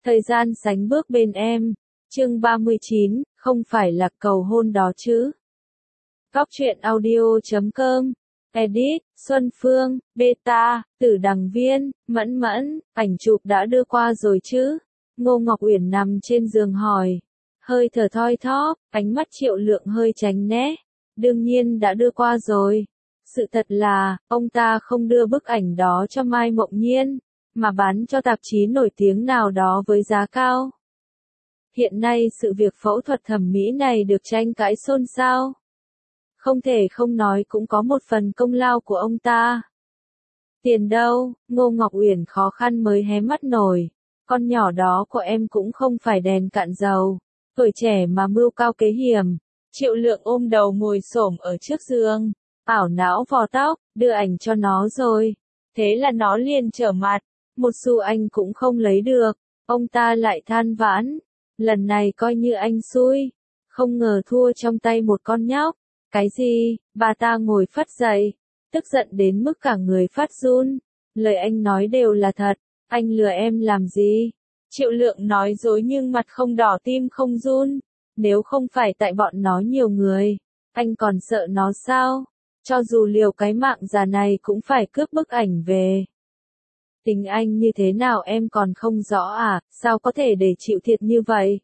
Thời gian sánh bước bên em. Chương 39, không phải là cầu hôn đó chứ. Góc truyện audio.com. Edit, Xuân Phương, Beta, Tử Đằng Viên, Mẫn Mẫn, ảnh chụp đã đưa qua rồi chứ? Ngô Ngọc Uyển nằm trên giường hỏi. Hơi thở thoi thóp, ánh mắt Triệu Lượng hơi tránh né. Đương nhiên đã đưa qua rồi. Sự thật là, ông ta không đưa bức ảnh đó cho Mai Mộng Nhiên, mà bán cho tạp chí nổi tiếng nào đó với giá cao. Hiện nay sự việc phẫu thuật thẩm mỹ này được tranh cãi xôn xao. Không thể không nói cũng có một phần công lao của ông ta. Tiền đâu, Ngô Ngọc Uyển khó khăn mới hé mắt nổi. Con nhỏ đó của em cũng không phải đèn cạn dầu. Tuổi trẻ mà mưu cao kế hiểm. Triệu Lượng ôm đầu ngồi xổm ở trước giường. Ảo não vò tóc, đưa ảnh cho nó rồi. Thế là nó liền trở mặt. Một xu anh cũng không lấy được. Ông ta lại than vãn. Lần này coi như anh xui. Không ngờ thua trong tay một con nhóc. Cái gì? Bà ta ngồi phắt dậy. Tức giận đến mức cả người phát run. Lời anh nói đều là thật. Anh lừa em làm gì? Triệu Lượng nói dối nhưng mặt không đỏ tim không run. Nếu không phải tại bọn nó nhiều người, anh còn sợ nó sao? Cho dù liều cái mạng già này cũng phải cướp bức ảnh về. Tính anh như thế nào em còn không rõ à, sao có thể để chịu thiệt như vậy?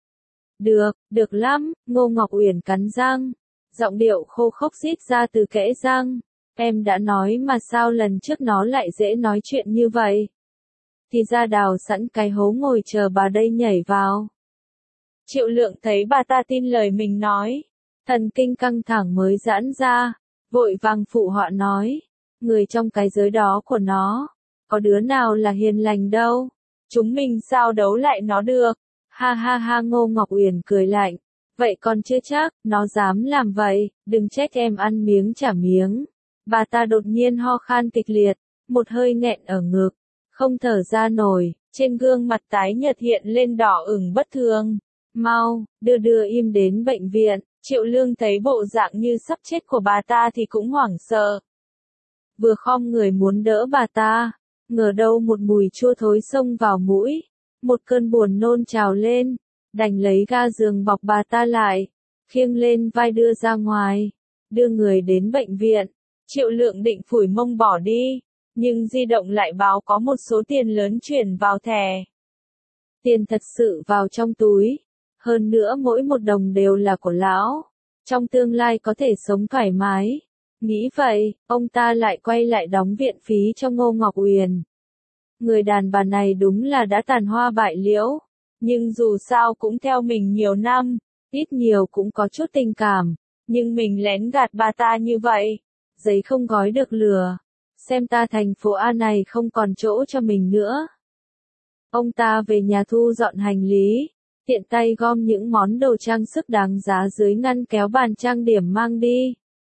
Được lắm, Ngô Ngọc Uyển cắn răng. Giọng điệu khô khốc rít ra từ kẽ răng. Em đã nói mà sao lần trước nó lại dễ nói chuyện như vậy? Thì ra đào sẵn cái hố ngồi chờ bà đây nhảy vào. Triệu Lượng thấy bà ta tin lời mình nói. Thần kinh căng thẳng mới giãn ra. Vội vàng phụ họa nói. Người trong cái giới đó của nó. Có đứa nào là hiền lành đâu. Chúng mình sao đấu lại nó được. Ha ha ha, Ngô Ngọc Uyển cười lạnh. Vậy còn chưa chắc, nó dám làm vậy, đừng trách em ăn miếng trả miếng. Bà ta đột nhiên ho khan kịch liệt, một hơi nghẹn ở ngực, không thở ra nổi, trên gương mặt tái nhợt hiện lên đỏ ửng bất thường. Mau, đưa im đến bệnh viện. Triệu Lương thấy bộ dạng như sắp chết của bà ta thì cũng hoảng sợ. Vừa khom người muốn đỡ bà ta, ngờ đâu một mùi chua thối xông vào mũi. Một cơn buồn nôn trào lên, đành lấy ga giường bọc bà ta lại, khiêng lên vai đưa ra ngoài, đưa người đến bệnh viện. Triệu Lượng định phủi mông bỏ đi, nhưng di động lại báo có một số tiền lớn chuyển vào thẻ. Tiền thật sự vào trong túi, hơn nữa mỗi một đồng đều là của lão, trong tương lai có thể sống thoải mái. Nghĩ vậy, ông ta lại quay lại đóng viện phí cho Ngô Ngọc Uyển. Người đàn bà này đúng là đã tàn hoa bại liễu, nhưng dù sao cũng theo mình nhiều năm, ít nhiều cũng có chút tình cảm, nhưng mình lén gạt bà ta như vậy, giấy không gói được lửa, xem ta thành phố A này không còn chỗ cho mình nữa. Ông ta về nhà thu dọn hành lý, tiện tay gom những món đồ trang sức đáng giá dưới ngăn kéo bàn trang điểm mang đi.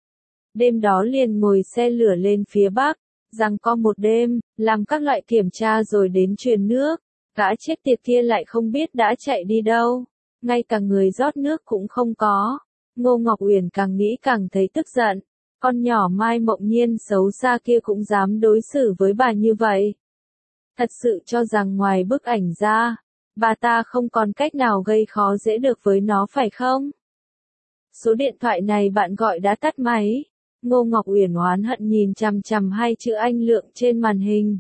Đêm đó liền ngồi xe lửa lên phía Bắc. Giằng co một đêm, làm các loại kiểm tra rồi đến truyền nước, gã chết tiệt kia lại không biết đã chạy đi đâu, ngay cả người rót nước cũng không có. Ngô Ngọc Uyển càng nghĩ càng thấy tức giận, con nhỏ Mai Mộng Nhiên xấu xa kia cũng dám đối xử với bà như vậy. Thật sự cho rằng ngoài bức ảnh ra, bà ta không còn cách nào gây khó dễ được với nó phải không? Số điện thoại này bạn gọi đã tắt máy. Ngô Ngọc Uyển oán hận nhìn chằm chằm hai chữ Anh Lượng trên màn hình.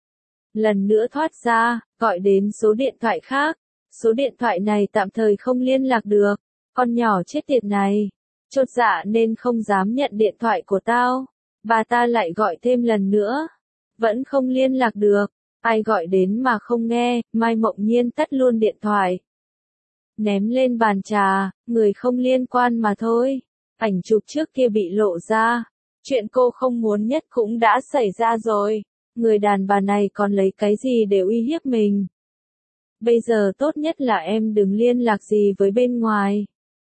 Lần nữa thoát ra, gọi đến số điện thoại khác. Số điện thoại này tạm thời không liên lạc được. Con nhỏ chết tiệt này. Chột dạ nên không dám nhận điện thoại của tao. Bà ta lại gọi thêm lần nữa. Vẫn không liên lạc được. Ai gọi đến mà không nghe, Mai Mộng Nhiên tắt luôn điện thoại. Ném lên bàn trà, người không liên quan mà thôi. Ảnh chụp trước kia bị lộ ra. Chuyện cô không muốn nhất cũng đã xảy ra rồi. Người đàn bà này còn lấy cái gì để uy hiếp mình? Bây giờ tốt nhất là em đừng liên lạc gì với bên ngoài.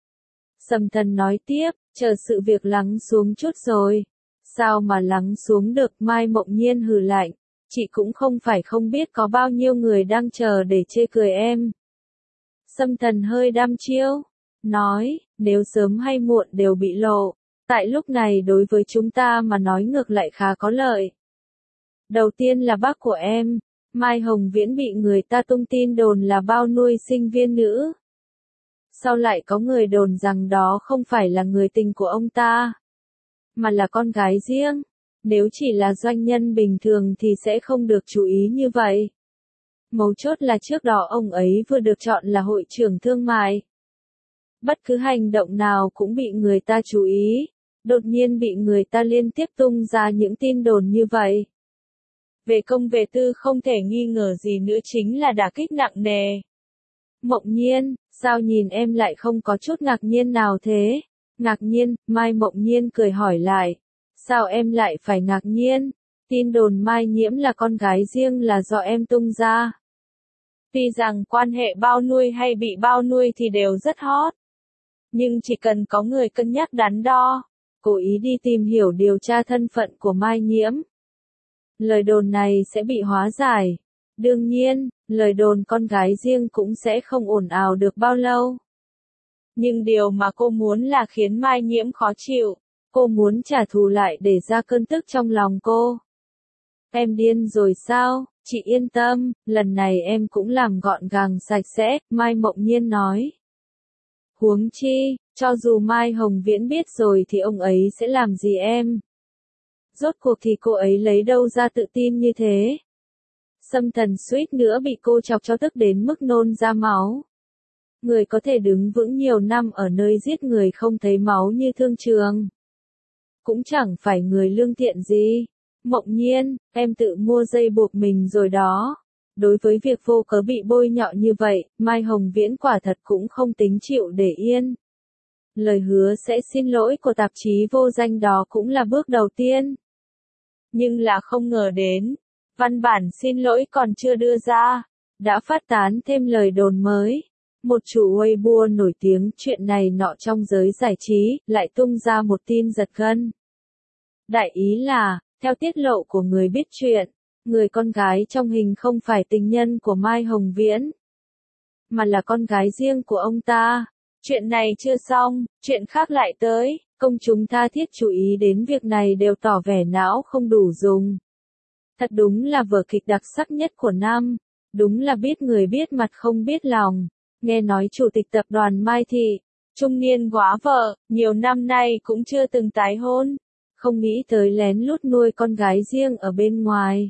Sầm Thần nói tiếp, chờ sự việc lắng xuống chút rồi. Sao mà lắng xuống được? Mai Mộng Nhiên hừ lạnh. Chị cũng không phải không biết có bao nhiêu người đang chờ để chê cười em. Sâm Thần hơi đăm chiêu. Nói, nếu sớm hay muộn đều bị lộ. Tại lúc này đối với chúng ta mà nói ngược lại khá có lợi. Đầu tiên là bác của em, Mai Hồng Viễn bị người ta tung tin đồn là bao nuôi sinh viên nữ. Sau lại có người đồn rằng đó không phải là người tình của ông ta, mà là con gái riêng. Nếu chỉ là doanh nhân bình thường thì sẽ không được chú ý như vậy. Mấu chốt là trước đó ông ấy vừa được chọn là hội trưởng thương mại. Bất cứ hành động nào cũng bị người ta chú ý, đột nhiên bị người ta liên tiếp tung ra những tin đồn như vậy. Về công về tư không thể nghi ngờ gì nữa chính là đả kích nặng nề. Mộng Nhiên, sao nhìn em lại không có chút ngạc nhiên nào thế? Ngạc nhiên, Mai Mộng Nhiên cười hỏi lại. Sao em lại phải ngạc nhiên? Tin đồn Mai Nhiễm là con gái riêng là do em tung ra. Tuy rằng quan hệ bao nuôi hay bị bao nuôi thì đều rất hot. Nhưng chỉ cần có người cân nhắc đắn đo, cố ý đi tìm hiểu điều tra thân phận của Mai Nhiễm, lời đồn này sẽ bị hóa giải. Đương nhiên, lời đồn con gái riêng cũng sẽ không ồn ào được bao lâu. Nhưng điều mà cô muốn là khiến Mai Nhiễm khó chịu. Cô muốn trả thù lại để ra cơn tức trong lòng cô. Em điên rồi sao? Chị yên tâm, lần này em cũng làm gọn gàng sạch sẽ, Mai Mộng Nhiên nói. Huống chi, cho dù Mai Hồng Viễn biết rồi thì ông ấy sẽ làm gì em? Rốt cuộc thì cô ấy lấy đâu ra tự tin như thế? Sâm Thần suýt nữa bị cô chọc cho tức đến mức nôn ra máu. Người có thể đứng vững nhiều năm ở nơi giết người không thấy máu như Thương Trường. Cũng chẳng phải người lương thiện gì. Mộng Nhiên, em tự mua dây buộc mình rồi đó. Đối với việc vô cớ bị bôi nhọ như vậy, Mai Hồng Viễn quả thật cũng không tính chịu để yên. Lời hứa sẽ xin lỗi của tạp chí vô danh đó cũng là bước đầu tiên. Nhưng là không ngờ đến, văn bản xin lỗi còn chưa đưa ra, đã phát tán thêm lời đồn mới. Một chủ Weibo nổi tiếng chuyện này nọ trong giới giải trí, lại tung ra một tin giật gân. Đại ý là, theo tiết lộ của người biết chuyện, người con gái trong hình không phải tình nhân của Mai Hồng Viễn, mà là con gái riêng của ông ta. Chuyện này chưa xong, chuyện khác lại tới, công chúng tha thiết chú ý đến việc này đều tỏ vẻ não không đủ dùng. Thật đúng là vở kịch đặc sắc nhất của năm, đúng là biết người biết mặt không biết lòng. Nghe nói chủ tịch tập đoàn Mai Thị, trung niên góa vợ, nhiều năm nay cũng chưa từng tái hôn. Không nghĩ tới lén lút nuôi con gái riêng ở bên ngoài.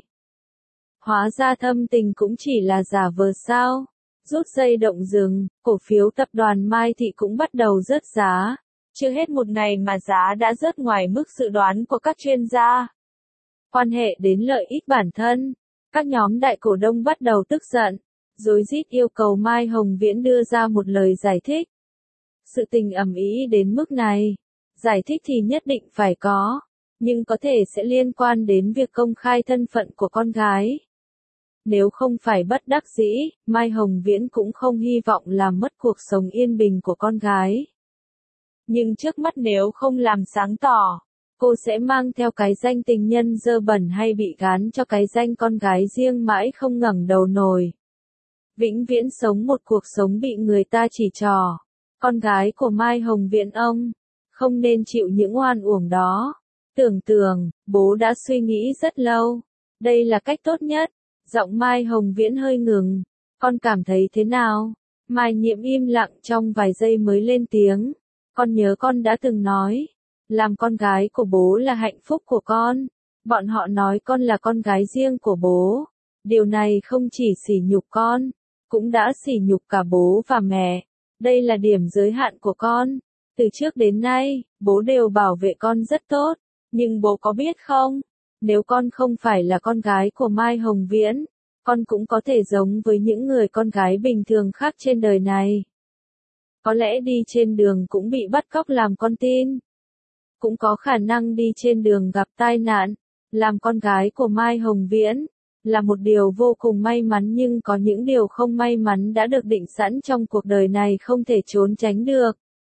Hóa ra thâm tình cũng chỉ là giả vờ sao. Rút dây động rừng, cổ phiếu tập đoàn Mai Thị cũng bắt đầu rớt giá. Chưa hết một ngày mà giá đã rớt ngoài mức dự đoán của các chuyên gia. Quan hệ đến lợi ích bản thân, các nhóm đại cổ đông bắt đầu tức giận, rối rít yêu cầu Mai Hồng Viễn đưa ra một lời giải thích. Sự tình ầm ĩ đến mức này, giải thích thì nhất định phải có, nhưng có thể sẽ liên quan đến việc công khai thân phận của con gái. Nếu không phải bất đắc dĩ, Mai Hồng Viễn cũng không hy vọng làm mất cuộc sống yên bình của con gái. Nhưng trước mắt nếu không làm sáng tỏ, cô sẽ mang theo cái danh tình nhân dơ bẩn hay bị gán cho cái danh con gái riêng mãi không ngẩng đầu nổi. Vĩnh viễn sống một cuộc sống bị người ta chỉ trỏ. Con gái của Mai Hồng Viễn ông, không nên chịu những oan uổng đó. Tưởng, bố đã suy nghĩ rất lâu. Đây là cách tốt nhất. Giọng Mai Hồng Viễn hơi ngừng. Con cảm thấy thế nào? Mai Nhiễm im lặng trong vài giây mới lên tiếng. Con nhớ con đã từng nói, làm con gái của bố là hạnh phúc của con. Bọn họ nói con là con gái riêng của bố. Điều này không chỉ sỉ nhục con, cũng đã sỉ nhục cả bố và mẹ. Đây là điểm giới hạn của con. Từ trước đến nay, bố đều bảo vệ con rất tốt. Nhưng bố có biết không? Nếu con không phải là con gái của Mai Hồng Viễn, con cũng có thể giống với những người con gái bình thường khác trên đời này. Có lẽ đi trên đường cũng bị bắt cóc làm con tin. Cũng có khả năng đi trên đường gặp tai nạn. Làm con gái của Mai Hồng Viễn là một điều vô cùng may mắn, nhưng có những điều không may mắn đã được định sẵn trong cuộc đời này không thể trốn tránh được.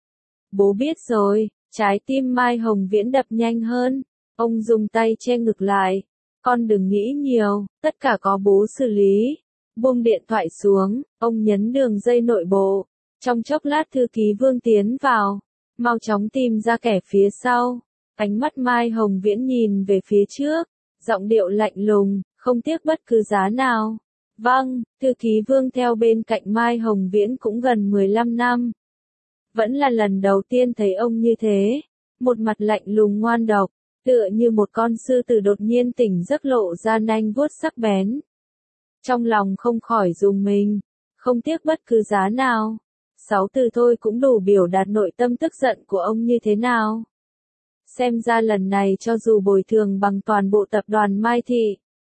Bố biết rồi. Trái tim Mai Hồng Viễn đập nhanh hơn. Ông dùng tay che ngực lại. Con đừng nghĩ nhiều, tất cả có bố xử lý. Buông điện thoại xuống, ông nhấn đường dây nội bộ. Trong chốc lát thư ký Vương tiến vào. Mau chóng tìm ra kẻ phía sau. Ánh mắt Mai Hồng Viễn nhìn về phía trước. Giọng điệu lạnh lùng, không tiếc bất cứ giá nào. Vâng, thư ký Vương theo bên cạnh Mai Hồng Viễn cũng gần 15 năm. Vẫn là lần đầu tiên thấy ông như thế, một mặt lạnh lùng ngoan độc, tựa như một con sư tử đột nhiên tỉnh giấc lộ ra nanh vuốt sắc bén. Trong lòng không khỏi rùng mình, không tiếc bất cứ giá nào. 6 từ thôi cũng đủ biểu đạt nội tâm tức giận của ông như thế nào. Xem ra lần này cho dù bồi thường bằng toàn bộ tập đoàn Mai Thị,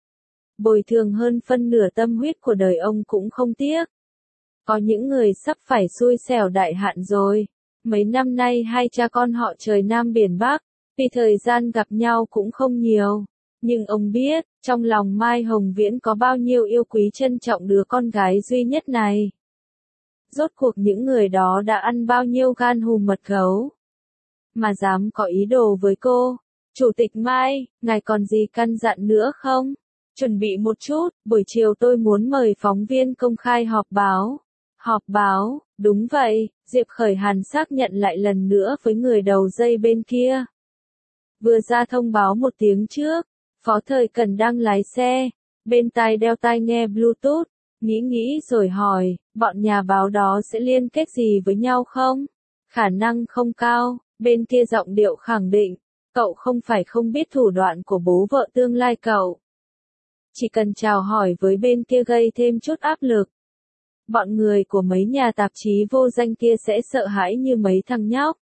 bồi thường hơn phân nửa tâm huyết của đời ông cũng không tiếc. Có những người sắp phải xui xẻo đại hạn rồi. Mấy năm nay hai cha con họ trời Nam biển Bắc, vì thời gian gặp nhau cũng không nhiều. Nhưng ông biết, trong lòng Mai Hồng Viễn có bao nhiêu yêu quý trân trọng đứa con gái duy nhất này. Rốt cuộc những người đó đã ăn bao nhiêu gan hùm mật gấu, mà dám có ý đồ với cô. Chủ tịch Mai, ngài còn gì căn dặn nữa không? Chuẩn bị một chút, buổi chiều tôi muốn mời phóng viên công khai họp báo. Họp báo, đúng vậy, Diệp Khởi Hàn xác nhận lại lần nữa với người đầu dây bên kia. Vừa ra thông báo một tiếng trước, Phó Thời Cần đang lái xe, bên tai đeo tai nghe Bluetooth, nghĩ rồi hỏi, bọn nhà báo đó sẽ liên kết gì với nhau không? Khả năng không cao, bên kia giọng điệu khẳng định, cậu không phải không biết thủ đoạn của bố vợ tương lai cậu. Chỉ cần chào hỏi với bên kia gây thêm chút áp lực. Bọn người của mấy nhà tạp chí vô danh kia sẽ sợ hãi như mấy thằng nhóc.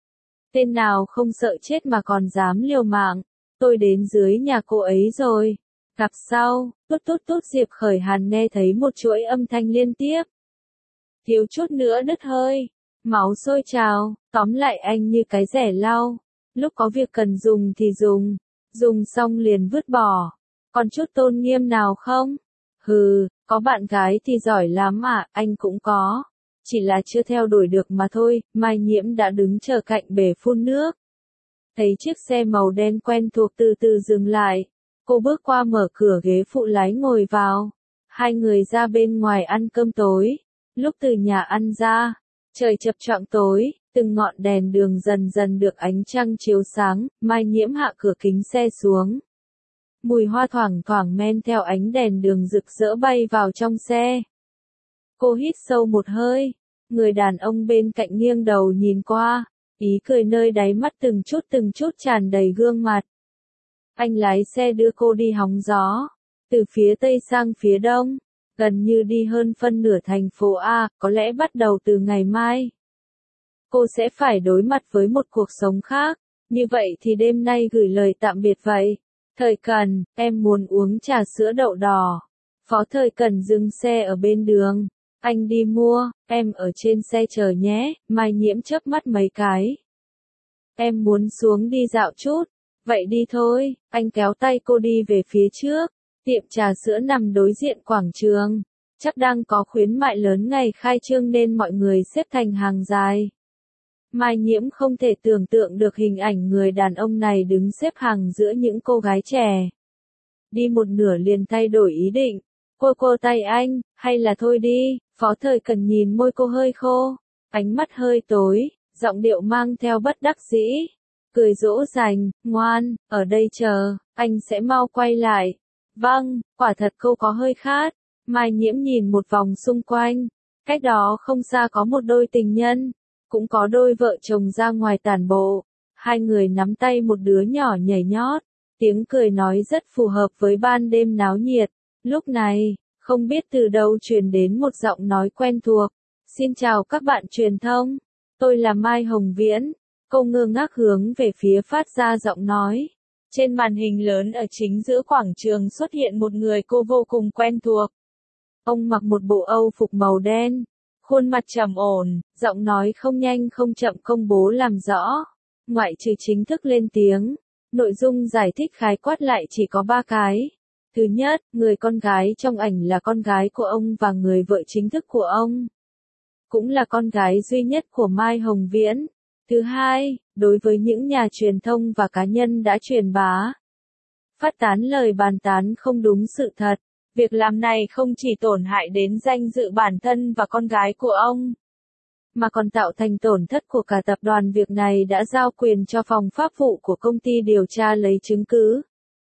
Tên nào không sợ chết mà còn dám liều mạng. Tôi đến dưới nhà cô ấy rồi. Gặp sau, tút Diệp Khởi Hàn nghe thấy một chuỗi âm thanh liên tiếp. Thiếu chút nữa đứt hơi. Máu sôi trào, tóm lại anh như cái rẻ lau. Lúc có việc cần dùng thì dùng xong liền vứt bỏ. Còn chút tôn nghiêm nào không? Hừ, có bạn gái thì giỏi lắm à, anh cũng có. Chỉ là chưa theo đuổi được mà thôi. Mai Nhiễm đã đứng chờ cạnh bể phun nước. Thấy chiếc xe màu đen quen thuộc từ từ dừng lại. Cô bước qua mở cửa ghế phụ lái ngồi vào. Hai người ra bên ngoài ăn cơm tối. Lúc từ nhà ăn ra, trời chập choạng tối, từng ngọn đèn đường dần dần được ánh trăng chiếu sáng. Mai Nhiễm hạ cửa kính xe xuống. Mùi hoa thoảng thoảng men theo ánh đèn đường rực rỡ bay vào trong xe. Cô hít sâu một hơi, người đàn ông bên cạnh nghiêng đầu nhìn qua, ý cười nơi đáy mắt từng chút tràn đầy gương mặt. Anh lái xe đưa cô đi hóng gió, từ phía tây sang phía đông, gần như đi hơn phân nửa thành phố A, có lẽ bắt đầu từ ngày mai. Cô sẽ phải đối mặt với một cuộc sống khác, như vậy thì đêm nay gửi lời tạm biệt vậy. Thời Cần, em muốn uống trà sữa đậu đỏ. Phó Thời Cần dừng xe ở bên đường. Anh đi mua, em ở trên xe chờ nhé. Mai Nhiễm chớp mắt mấy cái. Em muốn xuống đi dạo chút. Vậy đi thôi, anh kéo tay cô đi về phía trước. Tiệm trà sữa nằm đối diện quảng trường. Chắc đang có khuyến mại lớn ngày khai trương nên mọi người xếp thành hàng dài. Mai Nhiễm không thể tưởng tượng được hình ảnh người đàn ông này đứng xếp hàng giữa những cô gái trẻ. Đi một nửa liền thay đổi ý định. Cô tay anh, hay là thôi đi. Phó Thời Cần nhìn môi cô hơi khô, ánh mắt hơi tối, giọng điệu mang theo bất đắc dĩ. Cười dỗ dành, ngoan, ở đây chờ, anh sẽ mau quay lại. Vâng, quả thật cô có hơi khát. Mai Nhiễm nhìn một vòng xung quanh. Cách đó không xa có một đôi tình nhân. Cũng có đôi vợ chồng ra ngoài tản bộ. Hai người nắm tay một đứa nhỏ nhảy nhót. Tiếng cười nói rất phù hợp với ban đêm náo nhiệt. Lúc này, không biết từ đâu truyền đến một giọng nói quen thuộc. Xin chào các bạn truyền thông. Tôi là Mai Hồng Viễn. Cô ngơ ngác hướng về phía phát ra giọng nói. Trên màn hình lớn ở chính giữa quảng trường xuất hiện một người cô vô cùng quen thuộc. Ông mặc một bộ Âu phục màu đen. Khuôn mặt trầm ổn, giọng nói không nhanh không chậm công bố làm rõ. Ngoại trừ chính thức lên tiếng, nội dung giải thích khái quát lại chỉ có 3 cái. Thứ nhất, người con gái trong ảnh là con gái của ông và người vợ chính thức của ông. Cũng là con gái duy nhất của Mai Hồng Viễn. Thứ hai, đối với những nhà truyền thông và cá nhân đã truyền bá, phát tán lời bàn tán không đúng sự thật. Việc làm này không chỉ tổn hại đến danh dự bản thân và con gái của ông, mà còn tạo thành tổn thất của cả tập đoàn. Việc này đã giao quyền cho phòng pháp vụ của công ty điều tra lấy chứng cứ.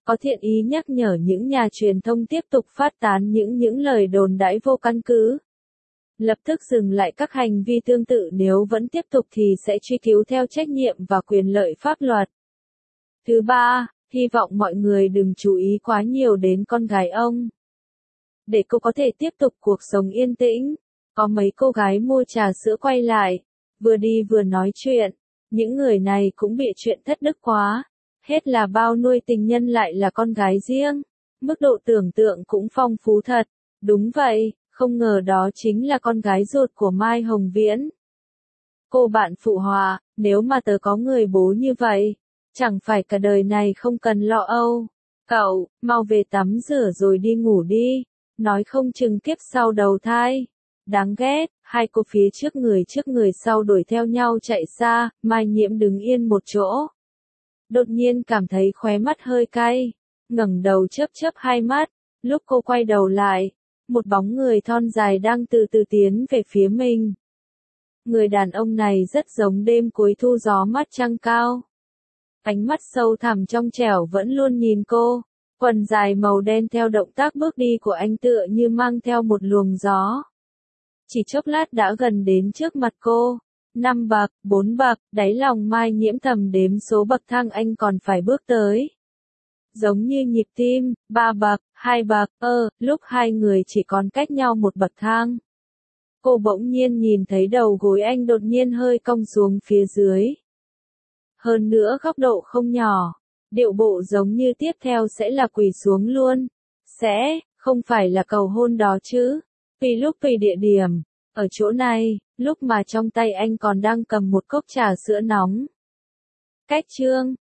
có thiện ý nhắc nhở những nhà truyền thông tiếp tục phát tán những lời đồn đãi vô căn cứ. Lập tức dừng lại các hành vi tương tự, nếu vẫn tiếp tục thì sẽ truy cứu theo trách nhiệm và quyền lợi pháp luật. Thứ ba, hy vọng mọi người đừng chú ý quá nhiều đến con gái ông. Để cô có thể tiếp tục cuộc sống yên tĩnh, có mấy cô gái mua trà sữa quay lại, vừa đi vừa nói chuyện. Những người này cũng bị chuyện thất đức quá. Hết là bao nuôi tình nhân lại là con gái riêng. Mức độ tưởng tượng cũng phong phú thật. Đúng vậy, không ngờ đó chính là con gái ruột của Mai Hồng Viễn. Cô bạn phụ họa, nếu mà tớ có người bố như vậy, chẳng phải cả đời này không cần lo âu. Cậu, mau về tắm rửa rồi đi ngủ đi. Nói không chừng kiếp sau đầu thai. Đáng ghét, hai cô phía trước người sau đuổi theo nhau chạy xa, Mai Nhiễm đứng yên một chỗ. Đột nhiên cảm thấy khóe mắt hơi cay, ngẩng đầu chớp chớp hai mắt, lúc cô quay đầu lại, một bóng người thon dài đang từ từ tiến về phía mình. Người đàn ông này rất giống đêm cuối thu gió mắt trăng cao. Ánh mắt sâu thẳm trong trẻo vẫn luôn nhìn cô, quần dài màu đen theo động tác bước đi của anh tựa như mang theo một luồng gió. Chỉ chốc lát đã gần đến trước mặt cô. 5 bậc, 4 bậc, đáy lòng Mai Nhiễm thầm đếm số bậc thang anh còn phải bước tới. Giống như nhịp tim, 3 bậc, 2 bậc, lúc hai người chỉ còn cách nhau một bậc thang. Cô bỗng nhiên nhìn thấy đầu gối anh đột nhiên hơi cong xuống phía dưới. Hơn nữa góc độ không nhỏ, điệu bộ giống như tiếp theo sẽ là quỳ xuống luôn. Không phải là cầu hôn đó chứ. Vì lúc vì địa điểm, ở chỗ này, lúc mà trong tay anh còn đang cầm một cốc trà sữa nóng. Cách chương